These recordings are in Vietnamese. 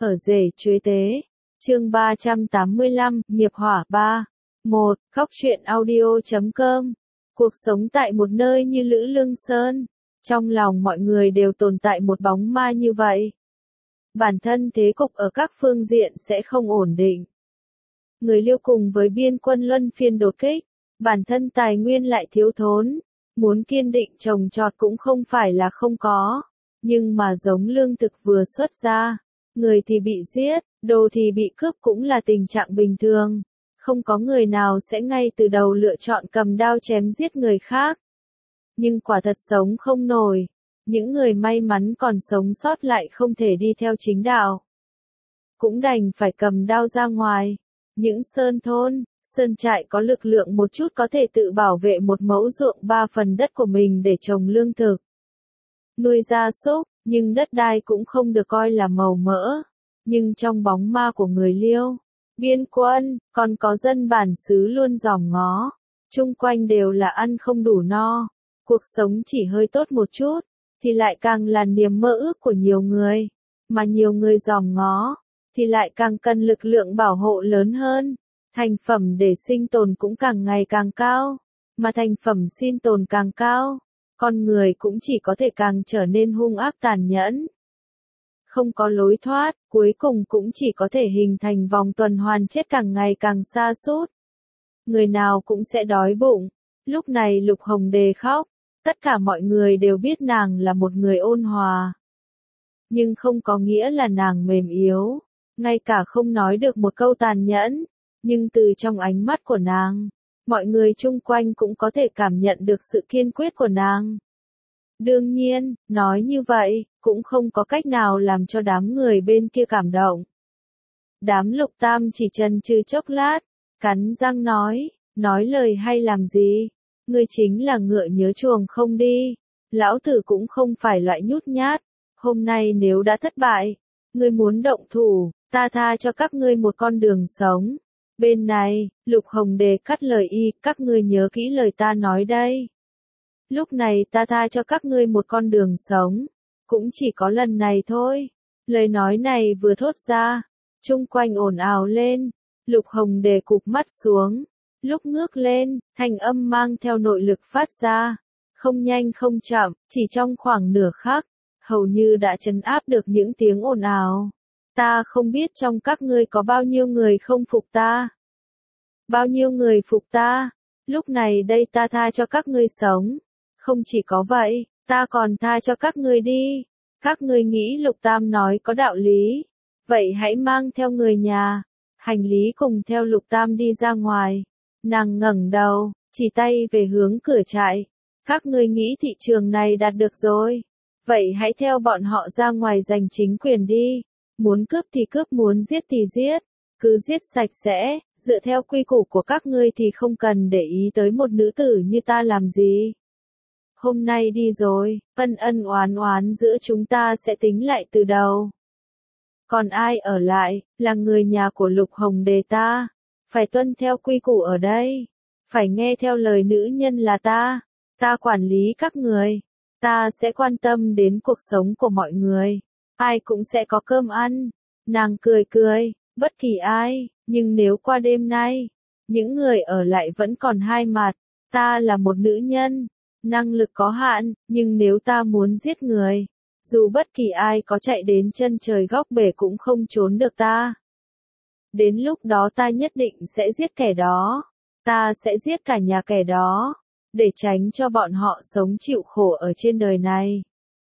Ở rể chuế tế. Chương 385, nghiệp hỏa 3. 1. Khóc chuyện audio.com. Cuộc sống tại một nơi như Lữ Lương Sơn, trong lòng mọi người đều tồn tại một bóng ma như vậy. Bản thân thế cục ở các phương diện sẽ không ổn định. Người Liêu cùng với biên quân luân phiên đột kích, bản thân tài nguyên lại thiếu thốn, muốn kiên định trồng trọt cũng không phải là không có, nhưng mà giống lương thực vừa xuất ra, người thì bị giết, đồ thì bị cướp cũng là tình trạng bình thường. Không có người nào sẽ ngay từ đầu lựa chọn cầm đao chém giết người khác. Nhưng quả thật sống không nổi, những người may mắn còn sống sót lại không thể đi theo chính đạo, cũng đành phải cầm đao ra ngoài. Những sơn thôn, sơn trại có lực lượng một chút có thể tự bảo vệ một mẫu ruộng 3 phần đất của mình để trồng lương thực, nuôi gia súc, nhưng đất đai cũng không được coi là màu mỡ. Nhưng trong bóng ma của người Liêu, biên quân, còn có dân bản xứ luôn dòm ngó, chung quanh đều là ăn không đủ no, cuộc sống chỉ hơi tốt một chút, thì lại càng là niềm mơ ước của nhiều người, mà nhiều người dòm ngó, thì lại càng cần lực lượng bảo hộ lớn hơn, thành phẩm để sinh tồn cũng càng ngày càng cao, mà thành phẩm sinh tồn càng cao, con người cũng chỉ có thể càng trở nên hung ác tàn nhẫn. Không có lối thoát, cuối cùng cũng chỉ có thể hình thành vòng tuần hoàn chết càng ngày càng xa sút. Người nào cũng sẽ đói bụng. Lúc này Lục Hồng Đề khóc, tất cả mọi người đều biết nàng là một người ôn hòa. Nhưng không có nghĩa là nàng mềm yếu, ngay cả không nói được một câu tàn nhẫn, nhưng từ trong ánh mắt của nàng, mọi người chung quanh cũng có thể cảm nhận được sự kiên quyết của nàng. Đương nhiên, nói như vậy, cũng không có cách nào làm cho đám người bên kia cảm động. Đám Lục Tam chỉ chần chừ chốc lát, cắn răng nói lời hay làm gì? Ngươi chính là ngựa nhớ chuồng không đi. Lão tử cũng không phải loại nhút nhát. Hôm nay nếu đã thất bại, ngươi muốn động thủ, ta tha cho các ngươi một con đường sống. Bên này, Lục Hồng Đề cắt lời y, các ngươi nhớ kỹ lời ta nói đây. Lúc này ta tha cho các ngươi một con đường sống, cũng chỉ có lần này thôi. Lời nói này vừa thốt ra, chung quanh ồn ào lên, Lục Hồng Đề cụp mắt xuống, lúc ngước lên, thanh âm mang theo nội lực phát ra, không nhanh không chậm, chỉ trong khoảng nửa khắc, hầu như đã trấn áp được những tiếng ồn ào. Ta không biết trong các ngươi có bao nhiêu người không phục ta, bao nhiêu người phục ta, lúc này đây ta tha cho các ngươi sống. Không chỉ có vậy, ta còn tha cho các ngươi đi. Các ngươi nghĩ Lục Tam nói có đạo lý, vậy hãy mang theo người nhà, hành lý cùng theo Lục Tam đi ra ngoài. Nàng ngẩng đầu, chỉ tay về hướng cửa trại. Các ngươi nghĩ thị trường này đạt được rồi, vậy hãy theo bọn họ ra ngoài giành chính quyền đi. Muốn cướp thì cướp, muốn giết thì giết, cứ giết sạch sẽ, dựa theo quy củ của các ngươi thì không cần để ý tới một nữ tử như ta làm gì. Hôm nay đi rồi, ân ân oán oán giữa chúng ta sẽ tính lại từ đầu. Còn ai ở lại, là người nhà của Lục Hồng Đề ta, phải tuân theo quy củ ở đây, phải nghe theo lời nữ nhân là ta quản lý các người, ta sẽ quan tâm đến cuộc sống của mọi người, ai cũng sẽ có cơm ăn. Nàng cười, bất kỳ ai, nhưng nếu qua đêm nay, những người ở lại vẫn còn hai mặt, ta là một nữ nhân. Năng lực có hạn, nhưng nếu ta muốn giết người, dù bất kỳ ai có chạy đến chân trời góc bể cũng không trốn được ta. Đến lúc đó ta nhất định sẽ giết kẻ đó, ta sẽ giết cả nhà kẻ đó, để tránh cho bọn họ sống chịu khổ ở trên đời này.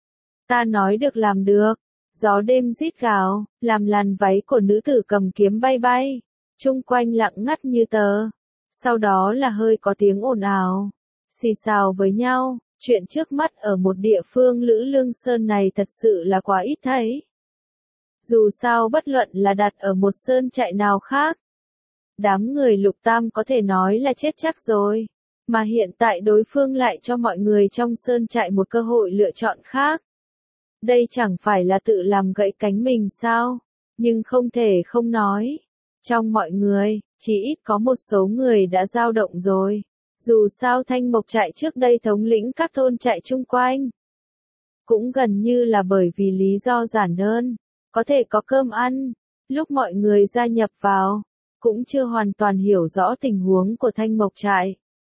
Ta nói được làm được. Gió đêm rít gào, làm làn váy của nữ tử cầm kiếm bay bay, chung quanh lặng ngắt như tờ. Sau đó là hơi có tiếng ồn ào, xì xào với nhau. Chuyện trước mắt ở một địa phương Lữ Lương Sơn này thật sự là quá ít thấy. Dù sao bất luận là đặt ở một sơn trại nào khác, đám người Lục Tam có thể nói là chết chắc rồi, mà hiện tại đối phương lại cho mọi người trong sơn trại một cơ hội lựa chọn khác. Đây chẳng phải là tự làm gãy cánh mình sao? Nhưng không thể không nói, trong mọi người, chỉ ít có một số người đã dao động rồi. Dù sao Thanh Mộc trại trước đây thống lĩnh các thôn trại chung quanh, cũng gần như là bởi vì lý do giản đơn, có thể có cơm ăn. Lúc mọi người gia nhập vào, cũng chưa hoàn toàn hiểu rõ tình huống của Thanh Mộc Trại.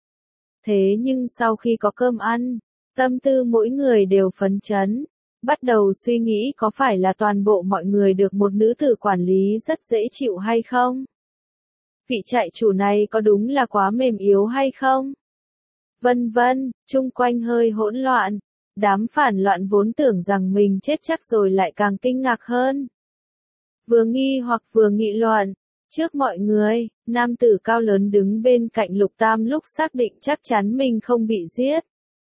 Thế nhưng sau khi có cơm ăn, tâm tư mỗi người đều phấn chấn, bắt đầu suy nghĩ có phải là toàn bộ mọi người được một nữ tử quản lý rất dễ chịu hay không? Vị trại chủ này có đúng là quá mềm yếu hay không? Vân vân, chung quanh hơi hỗn loạn, đám phản loạn vốn tưởng rằng mình chết chắc rồi lại càng kinh ngạc hơn. Vừa nghi hoặc vừa nghị luận, trước mọi người, nam tử cao lớn đứng bên cạnh Lục Tam lúc xác định chắc chắn mình không bị giết.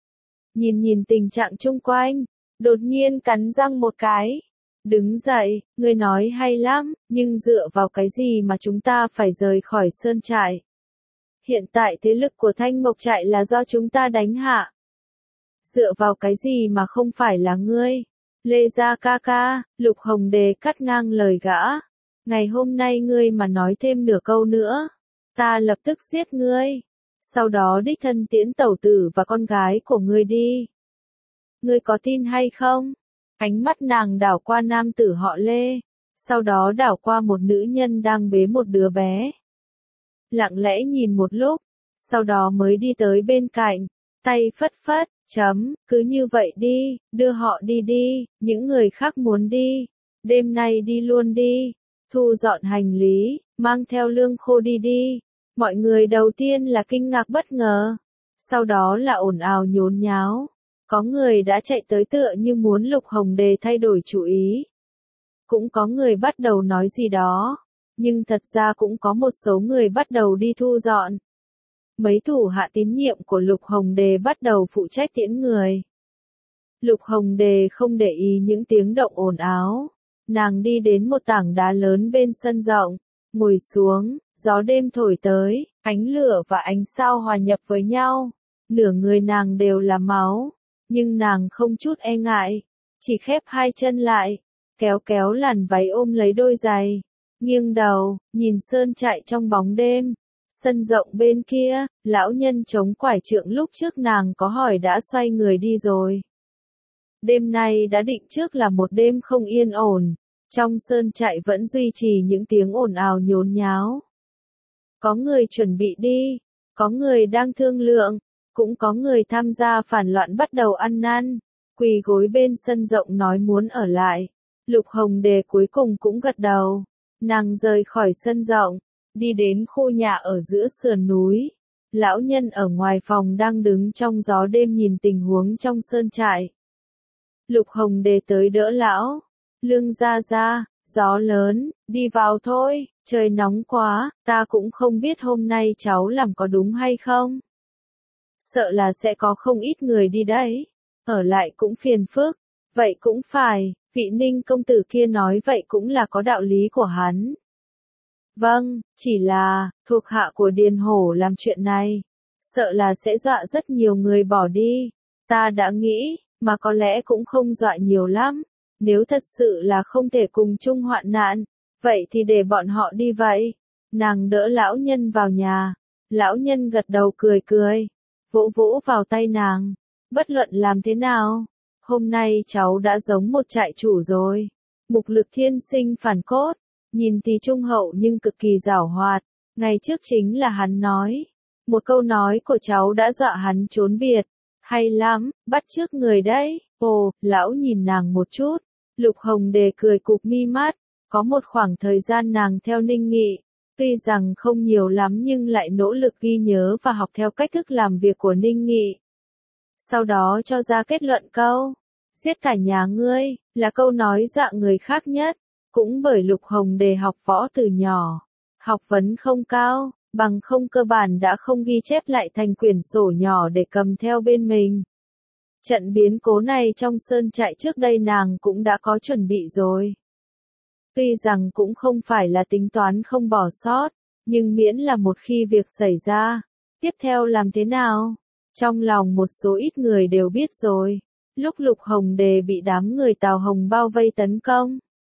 Nhìn tình trạng chung quanh, đột nhiên cắn răng một cái. Đứng dậy, ngươi nói hay lắm, nhưng dựa vào cái gì mà chúng ta phải rời khỏi sơn trại? Hiện tại thế lực của Thanh Mộc Trại là do chúng ta đánh hạ. Dựa vào cái gì mà không phải là ngươi? Lê Gia ca ca, Lục Hồng Đề cắt ngang lời gã. Ngày hôm nay ngươi mà nói thêm nửa câu nữa, ta lập tức giết ngươi. Sau đó đích thân tiễn tẩu tử và con gái của ngươi đi. Ngươi có tin hay không? Ánh mắt nàng đảo qua nam tử họ Lê, sau đó đảo qua một nữ nhân đang bế một đứa bé. Lặng lẽ nhìn một lúc, sau đó mới đi tới bên cạnh, tay phất phất, cứ như vậy đi, đưa họ đi đi, những người khác muốn đi, đêm nay đi luôn đi, thu dọn hành lý, mang theo lương khô đi đi. Mọi người đầu tiên là kinh ngạc bất ngờ, sau đó là ồn ào nhốn nháo. Có người đã chạy tới tựa như muốn Lục Hồng Đề thay đổi chủ ý. Cũng có người bắt đầu nói gì đó, nhưng thật ra cũng có một số người bắt đầu đi thu dọn. Mấy thủ hạ tín nhiệm của Lục Hồng Đề bắt đầu phụ trách tiễn người. Lục Hồng Đề không để ý những tiếng động ồn ào. Nàng đi đến một tảng đá lớn bên sân rộng, ngồi xuống, gió đêm thổi tới, ánh lửa và ánh sao hòa nhập với nhau. Nửa người nàng đều là máu, nhưng nàng không chút e ngại, chỉ khép hai chân lại, kéo làn váy ôm lấy đôi giày, nghiêng đầu, nhìn sơn trại trong bóng đêm. Sân rộng bên kia, lão nhân chống quải trượng lúc trước nàng có hỏi đã xoay người đi rồi. Đêm nay đã định trước là một đêm không yên ổn, trong sơn trại vẫn duy trì những tiếng ồn ào nhốn nháo. Có người chuẩn bị đi, có người đang thương lượng, cũng có người tham gia phản loạn bắt đầu ăn năn, quỳ gối bên sân rộng nói muốn ở lại. Lục Hồng Đề cuối cùng cũng gật đầu, nàng rời khỏi sân rộng, đi đến khu nhà ở giữa sườn núi. Lão nhân ở ngoài phòng đang đứng trong gió đêm nhìn tình huống trong sơn trại. Lục Hồng Đề tới đỡ lão. Lương gia gia, gió lớn, đi vào thôi, trời nóng quá, ta cũng không biết hôm nay cháu làm có đúng hay không. Sợ là sẽ có không ít người đi đấy, ở lại cũng phiền phức, vậy cũng phải, vị Ninh công tử kia nói vậy cũng là có đạo lý của hắn. Vâng, chỉ là, thuộc hạ của Điền Hổ làm chuyện này, sợ là sẽ dọa rất nhiều người bỏ đi. Ta đã nghĩ, mà có lẽ cũng không dọa nhiều lắm. Nếu thật sự là không thể cùng chung hoạn nạn, vậy thì để bọn họ đi vậy. Nàng đỡ lão nhân vào nhà. Lão nhân gật đầu cười, vỗ vỗ vào tay nàng. Bất luận làm thế nào, hôm nay cháu đã giống một trại chủ rồi. Mục Lực thiên sinh phản cốt, nhìn thì trung hậu nhưng cực kỳ giảo hoạt. Ngày trước chính là hắn nói. Một câu nói của cháu đã dọa hắn trốn biệt. Hay lắm, bắt chước người đấy. Ồ, lão nhìn nàng một chút. Lục Hồng Đề cười cụp mi mắt, có một khoảng thời gian nàng theo Ninh Nghị, tuy rằng không nhiều lắm nhưng lại nỗ lực ghi nhớ và học theo cách thức làm việc của Ninh Nghị. Sau đó cho ra kết luận câu, giết cả nhà ngươi, là câu nói dọa người khác nhất, cũng bởi Lục Hồng Đề học võ từ nhỏ, học vấn không cao, bằng không cơ bản đã không ghi chép lại thành quyển sổ nhỏ để cầm theo bên mình. Trận biến cố này trong sơn trại trước đây nàng cũng đã có chuẩn bị rồi. Tuy rằng cũng không phải là tính toán không bỏ sót, nhưng miễn là một khi việc xảy ra, tiếp theo làm thế nào? Trong lòng một số ít người đều biết rồi. Lúc Lục Hồng Đề bị đám người Tào Hồng bao vây tấn công,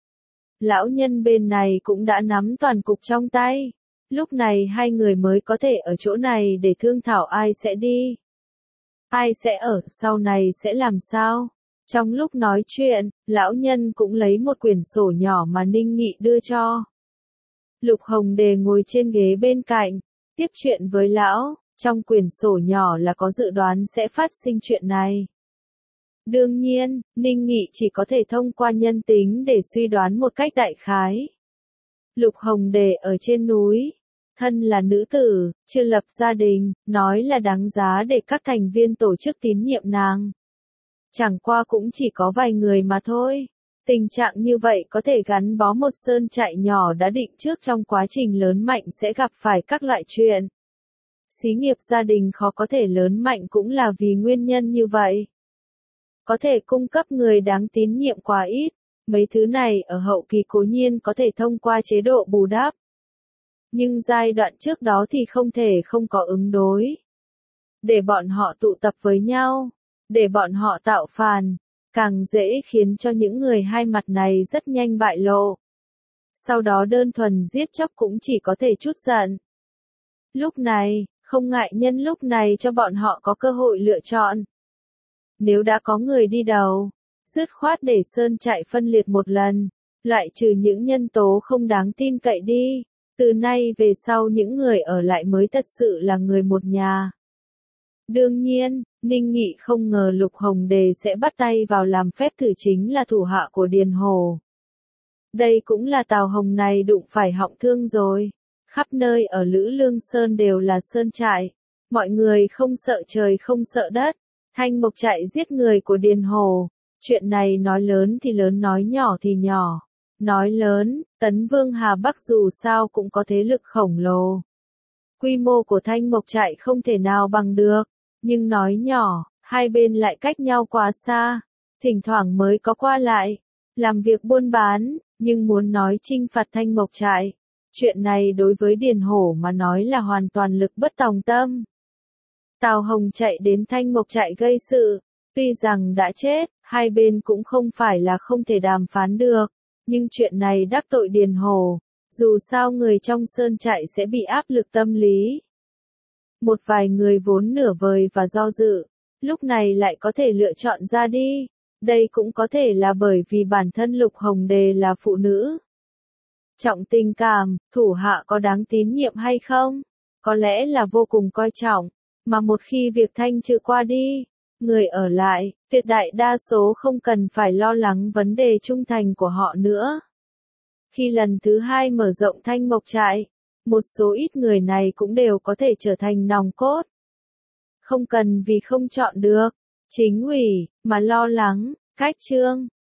lão nhân bên này cũng đã nắm toàn cục trong tay. Lúc này hai người mới có thể ở chỗ này để thương thảo ai sẽ đi. Ai sẽ ở, sau này sẽ làm sao? Trong lúc nói chuyện, lão nhân cũng lấy một quyển sổ nhỏ mà Ninh Nghị đưa cho. Lục Hồng Đề ngồi trên ghế bên cạnh, tiếp chuyện với lão, trong quyển sổ nhỏ là có dự đoán sẽ phát sinh chuyện này. Đương nhiên, Ninh Nghị chỉ có thể thông qua nhân tính để suy đoán một cách đại khái. Lục Hồng Đề ở trên núi, thân là nữ tử, chưa lập gia đình, nói là đáng giá để các thành viên tổ chức tín nhiệm nàng. Chẳng qua cũng chỉ có vài người mà thôi. Tình trạng như vậy có thể gắn bó một sơn trại nhỏ đã định trước trong quá trình lớn mạnh sẽ gặp phải các loại chuyện. Xí nghiệp gia đình khó có thể lớn mạnh cũng là vì nguyên nhân như vậy. Có thể cung cấp người đáng tín nhiệm quá ít, mấy thứ này ở hậu kỳ cố nhiên có thể thông qua chế độ bù đắp. Nhưng giai đoạn trước đó thì không thể không có ứng đối. Để bọn họ tụ tập với nhau, để bọn họ tạo phản, càng dễ khiến cho những người hai mặt này rất nhanh bại lộ. Sau đó đơn thuần giết chóc cũng chỉ có thể trút giận. Lúc này, không ngại nhân lúc này cho bọn họ có cơ hội lựa chọn. Nếu đã có người đi đầu, dứt khoát để sơn trại phân liệt một lần, loại trừ những nhân tố không đáng tin cậy đi, từ nay về sau những người ở lại mới thật sự là người một nhà. Đương nhiên, Ninh Nghị không ngờ Lục Hồng Đề sẽ bắt tay vào làm phép thử chính là thủ hạ của Điền Hồ. Đây cũng là Tào Hồng này đụng phải họng thương rồi. Khắp nơi ở Lữ Lương Sơn đều là sơn trại. Mọi người không sợ trời không sợ đất. Thanh Mộc Trại giết người của Điền Hồ. Chuyện này nói lớn thì lớn, nói nhỏ thì nhỏ. Nói lớn, Tấn Vương Hà Bắc dù sao cũng có thế lực khổng lồ. Quy mô của Thanh Mộc Trại không thể nào bằng được. Nhưng nói nhỏ, hai bên lại cách nhau quá xa. Thỉnh thoảng mới có qua lại. Làm việc buôn bán, nhưng muốn nói chinh phạt Thanh Mộc Trại. Chuyện này đối với Điền Hổ mà nói là hoàn toàn lực bất tòng tâm. Tào Hồng chạy đến Thanh Mộc Trại gây sự. Tuy rằng đã chết, hai bên cũng không phải là không thể đàm phán được. Nhưng chuyện này đắc tội Điền Hổ. Dù sao người trong sơn trại sẽ bị áp lực tâm lý. Một vài người vốn nửa vời và do dự, lúc này lại có thể lựa chọn ra đi. Đây cũng có thể là bởi vì bản thân Lục Hồng Đề là phụ nữ. Trọng tình cảm, thủ hạ có đáng tín nhiệm hay không? Có lẽ là vô cùng coi trọng, mà một khi việc thanh trừ qua đi, người ở lại, tuyệt đại đa số không cần phải lo lắng vấn đề trung thành của họ nữa. Khi lần thứ hai mở rộng Thanh Mộc Trại, một số ít người này cũng đều có thể trở thành nòng cốt. Không cần vì không chọn được, chính ủy, mà lo lắng, cách chương.